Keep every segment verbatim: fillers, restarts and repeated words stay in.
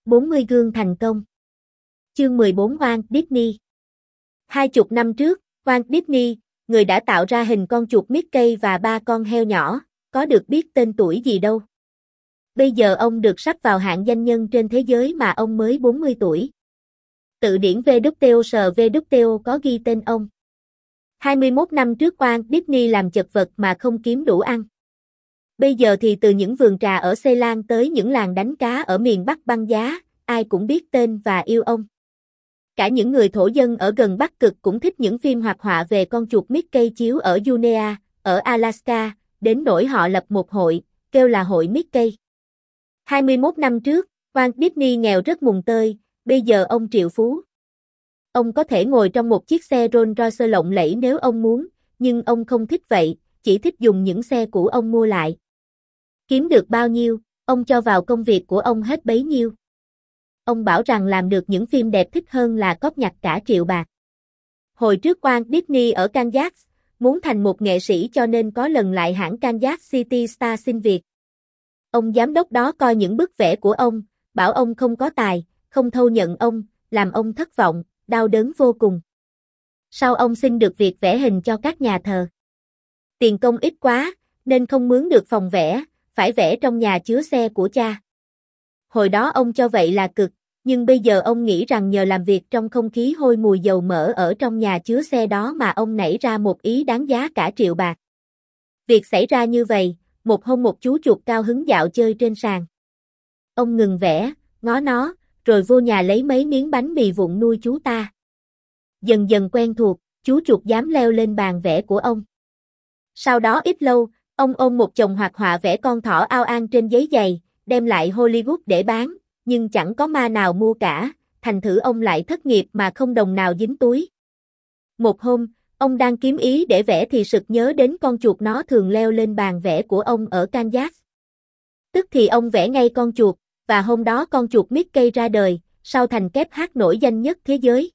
bốn mươi gương thành công. Chương mười bốn Walt Disney. Hai chục năm trước, Walt Disney, người đã tạo ra hình con chuột Mickey và ba con heo nhỏ, có được biết tên tuổi gì đâu. Bây giờ ông được sắp vào hạng danh nhân trên thế giới mà ông mới bốn mươi tuổi. Từ điển vê kép tê o ét vê kép tê o có ghi tên ông. hai mươi mốt năm trước Walt Disney làm chật vật mà không kiếm đủ ăn. Bây giờ thì từ những vườn trà ở Ceylon tới những làng đánh cá ở miền Bắc băng giá, ai cũng biết tên và yêu ông. Cả những người thổ dân ở gần Bắc Cực cũng thích những phim hoạt họa về con chuột Mickey chiếu ở Juneau, ở Alaska, đến nỗi họ lập một hội, kêu là Hội Mickey. hai mươi mốt năm trước, Walt Disney nghèo rất mùng tơi, bây giờ ông triệu phú. Ông có thể ngồi trong một chiếc xe Rolls Royce lộng lẫy nếu ông muốn, nhưng ông không thích vậy, chỉ thích dùng những xe cũ ông mua lại. Kiếm được bao nhiêu, ông cho vào công việc của ông hết bấy nhiêu. Ông bảo rằng làm được những phim đẹp thích hơn là cóp nhặt cả triệu bạc. Hồi trước Walt Disney ở Kansas, muốn thành một nghệ sĩ cho nên có lần lại hãng Kansas City Star xin việc. Ông giám đốc đó coi những bức vẽ của ông, bảo ông không có tài, không thâu nhận ông, làm ông thất vọng, đau đớn vô cùng. Sau ông xin được việc vẽ hình cho các nhà thờ. Tiền công ít quá, nên không mướn được phòng vẽ, phải vẽ trong nhà chứa xe của cha. Hồi đó ông cho vậy là cực, nhưng bây giờ ông nghĩ rằng nhờ làm việc trong không khí hôi mùi dầu mỡ ở trong nhà chứa xe đó mà ông nảy ra một ý đáng giá cả triệu bạc. Việc xảy ra như vậy, một hôm một chú chuột cao hứng dạo chơi trên sàn. Ông ngừng vẽ, ngó nó, rồi vô nhà lấy mấy miếng bánh mì vụn nuôi chú ta. Dần dần quen thuộc, chú chuột dám leo lên bàn vẽ của ông. Sau đó ít lâu, ông ôm một chồng hoạt họa vẽ con thỏ ao an trên giấy dày, đem lại Hollywood để bán, nhưng chẳng có ma nào mua cả, thành thử ông lại thất nghiệp mà không đồng nào dính túi. Một hôm, ông đang kiếm ý để vẽ thì sực nhớ đến con chuột nó thường leo lên bàn vẽ của ông ở Kansas. Tức thì ông vẽ ngay con chuột, và hôm đó con chuột Mickey ra đời, sau thành kép hát nổi danh nhất thế giới.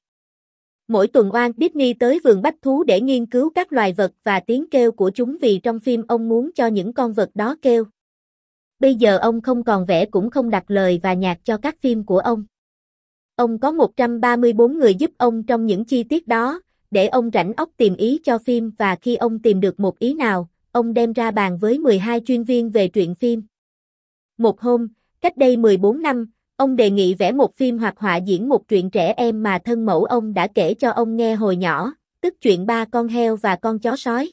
Mỗi tuần Walt Disney tới vườn bách thú để nghiên cứu các loài vật và tiếng kêu của chúng vì trong phim ông muốn cho những con vật đó kêu. Bây giờ ông không còn vẽ cũng không đặt lời và nhạc cho các phim của ông. Ông có một trăm ba mươi bốn người giúp ông trong những chi tiết đó, để ông rảnh óc tìm ý cho phim và khi ông tìm được một ý nào, ông đem ra bàn với mười hai chuyên viên về truyện phim. Một hôm, cách đây mười bốn năm, ông đề nghị vẽ một phim hoạt họa diễn một truyện trẻ em mà thân mẫu ông đã kể cho ông nghe hồi nhỏ, tức chuyện ba con heo và con chó sói.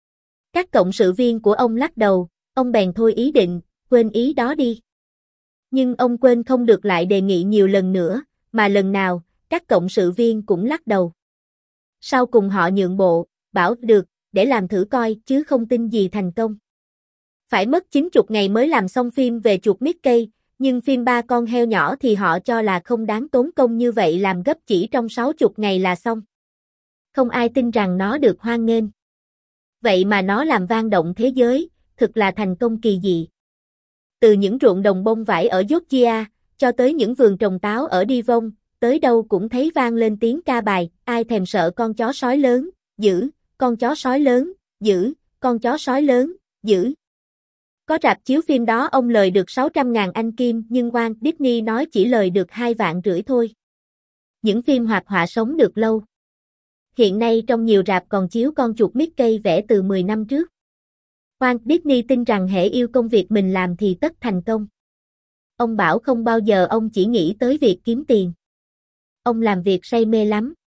Các cộng sự viên của ông lắc đầu, ông bèn thôi ý định, quên ý đó đi. Nhưng ông quên không được lại đề nghị nhiều lần nữa, mà lần nào, các cộng sự viên cũng lắc đầu. Sau cùng họ nhượng bộ, bảo được, để làm thử coi chứ không tin gì thành công. Phải mất chín mươi ngày mới làm xong phim về chuột Mickey, nhưng phim ba con heo nhỏ thì họ cho là không đáng tốn công như vậy làm gấp chỉ trong sáu mươi ngày là xong. Không ai tin rằng nó được hoan nghênh. Vậy mà nó làm vang động thế giới, thực là thành công kỳ dị. Từ những ruộng đồng bông vải ở Georgia, cho tới những vườn trồng táo ở Devon, tới đâu cũng thấy vang lên tiếng ca bài, ai thèm sợ con chó sói lớn, dữ, con chó sói lớn, dữ, con chó sói lớn, dữ. Có rạp chiếu phim đó ông lời được sáu trăm ngàn Anh Kim nhưng Walt Disney nói chỉ lời được hai vạn rưỡi thôi. Những phim hoạt họa sống được lâu. Hiện nay trong nhiều rạp còn chiếu con chuột Mickey vẽ từ mười năm trước. Walt Disney tin rằng hễ yêu công việc mình làm thì tất thành công. Ông bảo không bao giờ ông chỉ nghĩ tới việc kiếm tiền. Ông làm việc say mê lắm.